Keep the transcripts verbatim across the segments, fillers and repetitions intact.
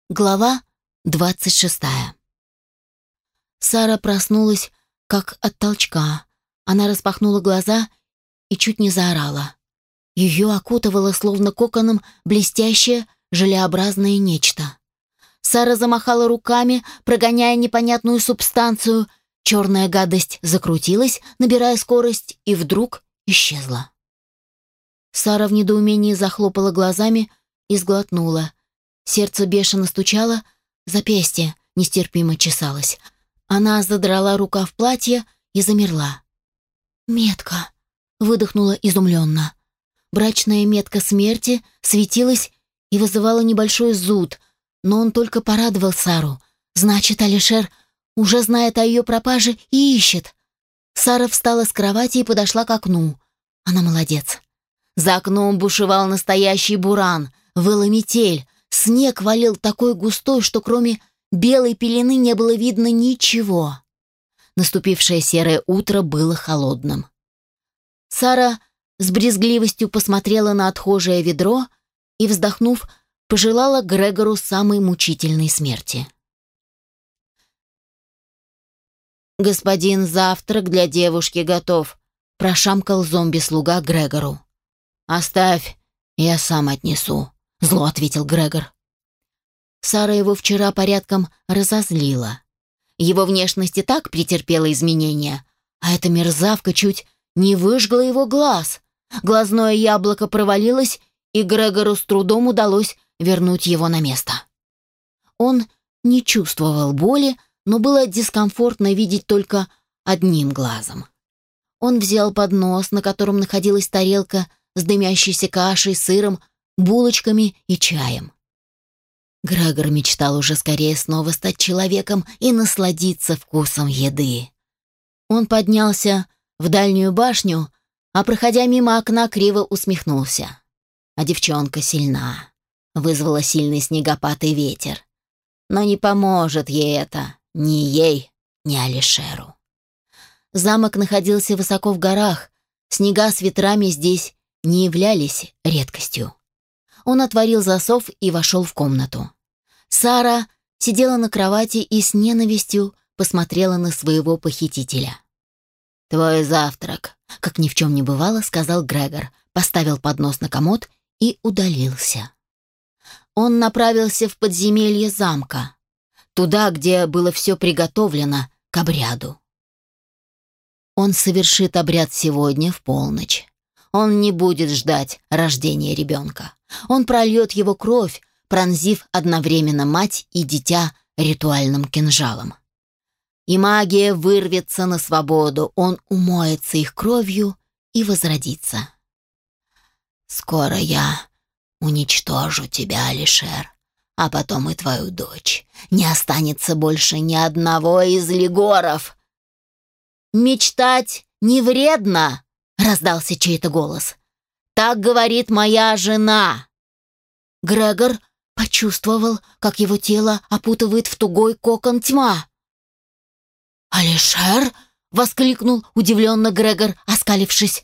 Глава двадцать шестая. Сара проснулась, как от толчка. Она распахнула глаза и чуть не заорала. Ее окутывало, словно коконом, блестящее, желеобразное нечто. Сара замахала руками, прогоняя непонятную субстанцию. Черная гадость закрутилась, набирая скорость, и вдруг исчезла. Сара в недоумении захлопала глазами и сглотнула. Сердце бешено стучало, запястье нестерпимо чесалось. Она задрала рукав платья и замерла. «Метка!» — выдохнула изумленно. Брачная метка смерти светилась и вызывала небольшой зуд, но он только порадовал Сару. Значит, Алишер уже знает о ее пропаже и ищет. Сара встала с кровати и подошла к окну. Она молодец. За окном бушевал настоящий буран, выла метель. Снег валил такой густой, что кроме белой пелены не было видно ничего. Наступившее серое утро было холодным. Сара с брезгливостью посмотрела на отхожее ведро и, вздохнув, пожелала Грегору самой мучительной смерти. «Господин, завтрак для девушки готов», — прошамкал зомби-слуга Грегору. «Оставь, я сам отнесу», — зло ответил Грегор. Сара его вчера порядком разозлила. Его внешность и так претерпела изменения, а эта мерзавка чуть не выжгла его глаз. Глазное яблоко провалилось, и Грегору с трудом удалось вернуть его на место. Он не чувствовал боли, но было дискомфортно видеть только одним глазом. Он взял поднос, на котором находилась тарелка с дымящейся кашей, сыром, булочками и чаем. Грегор мечтал уже скорее снова стать человеком и насладиться вкусом еды. Он поднялся в дальнюю башню, а, проходя мимо окна, криво усмехнулся. А девчонка сильна, вызвала сильный снегопад и ветер. Но не поможет ей это, ни ей, ни Алишеру. Замок находился высоко в горах, снега с ветрами здесь не являлись редкостью. Он отворил засов и вошел в комнату. Сара сидела на кровати и с ненавистью посмотрела на своего похитителя. «Твой завтрак», — как ни в чем не бывало, сказал Грегор, поставил поднос на комод и удалился. Он направился в подземелье замка, туда, где было все приготовлено к обряду. Он совершит обряд сегодня в полночь. Он не будет ждать рождения ребенка. Он прольет его кровь, пронзив одновременно мать и дитя ритуальным кинжалом. И магия вырвется на свободу, он умоется их кровью и возродится. «Скоро я уничтожу тебя, Алишер, а потом и твою дочь. Не останется больше ни одного из легоров». «Мечтать не вредно», — раздался чей-то голос. «Так говорит моя жена». Грегор почувствовал, как его тело опутывает в тугой кокон тьма. «Алишер?» — воскликнул удивленно Грегор, оскалившись.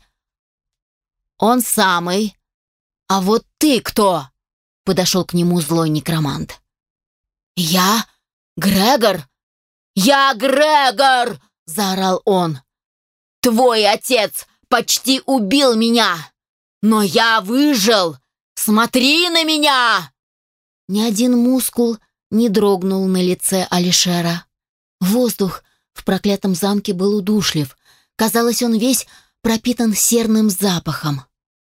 «Он самый. А вот ты кто?» — подошел к нему злой некромант. «Я? Грегор? Я Грегор!» — заорал он. «Твой отец почти убил меня, но я выжил! Смотри на меня!» Ни один мускул не дрогнул на лице Алишера. Воздух в проклятом замке был удушлив. Казалось, он весь пропитан серным запахом.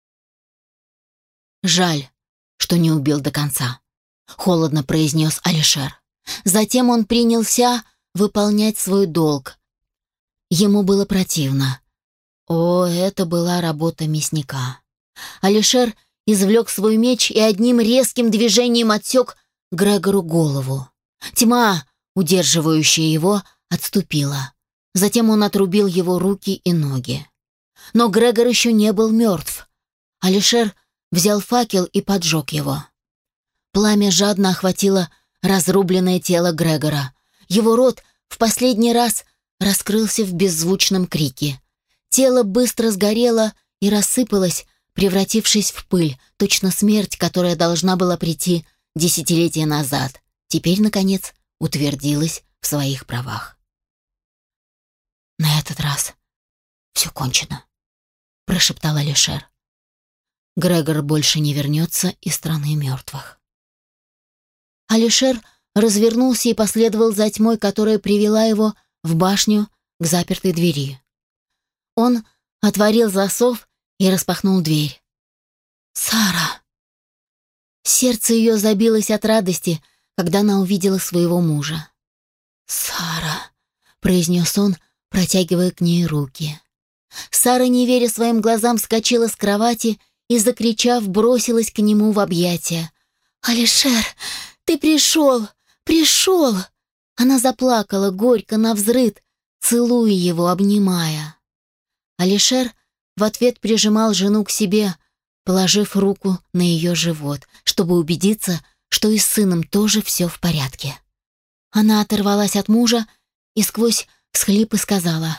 «Жаль, что не убил до конца», — холодно произнес Алишер. Затем он принялся выполнять свой долг. Ему было противно. О, это была работа мясника. Алишер извлек свой меч и одним резким движением отсек Грегору голову. Тьма, удерживающая его, отступила. Затем он отрубил его руки и ноги. Но Грегор еще не был мертв. Алишер взял факел и поджег его. Пламя жадно охватило разрубленное тело Грегора. Его рот в последний раз раскрылся в беззвучном крике. Тело быстро сгорело и рассыпалось, превратившись в пыль, точно смерть, которая должна была прийти десятилетия назад, теперь, наконец, утвердилась в своих правах. «На этот раз все кончено», — прошептал Алишер. «Грегор больше не вернется из страны мертвых». Алишер развернулся и последовал за тьмой, которая привела его в башню к запертой двери. Он отворил засов и распахнул дверь. «Сара!» Сердце ее забилось от радости, когда она увидела своего мужа. «Сара!» — произнес он, протягивая к ней руки. Сара, не веря своим глазам, вскочила с кровати и, закричав, бросилась к нему в объятия. «Алишер, ты пришел! Пришел!» Она заплакала горько навзрыд, целуя его, обнимая. Алишер в ответ прижимал жену к себе, положив руку на ее живот, чтобы убедиться, что и с сыном тоже все в порядке. Она оторвалась от мужа и сквозь всхлипы сказала: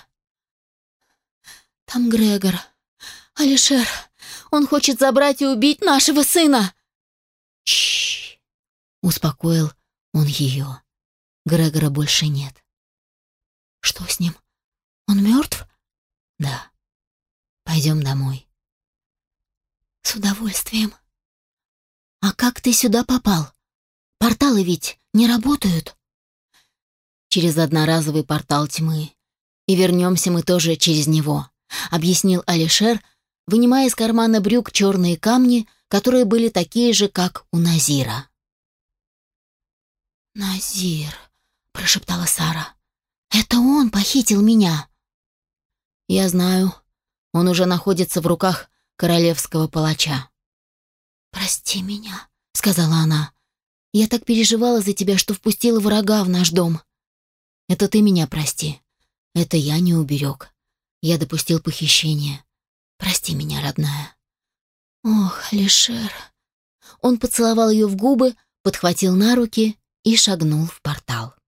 «Там Грегор. Алишер, он хочет забрать и убить нашего сына!» «Чш!» — успокоил он ее. «Грегора больше нет». «Что с ним? Он мертв?» «Да. Пойдем домой». «С удовольствием». «А как ты сюда попал? Порталы ведь не работают?» «Через одноразовый портал тьмы. И вернемся мы тоже через него», — объяснил Алишер, вынимая из кармана брюк черные камни, которые были такие же, как у Назира. «Назир», — прошептала Сара, — «это он похитил меня». «Я знаю. Он уже находится в руках королевского палача». «Прости меня», — сказала она. «Я так переживала за тебя, что впустила врага в наш дом». «Это ты меня прости. Это я не уберег. Я допустил похищение. Прости меня, родная». «Ох, Алишер». Он поцеловал ее в губы, подхватил на руки и шагнул в портал.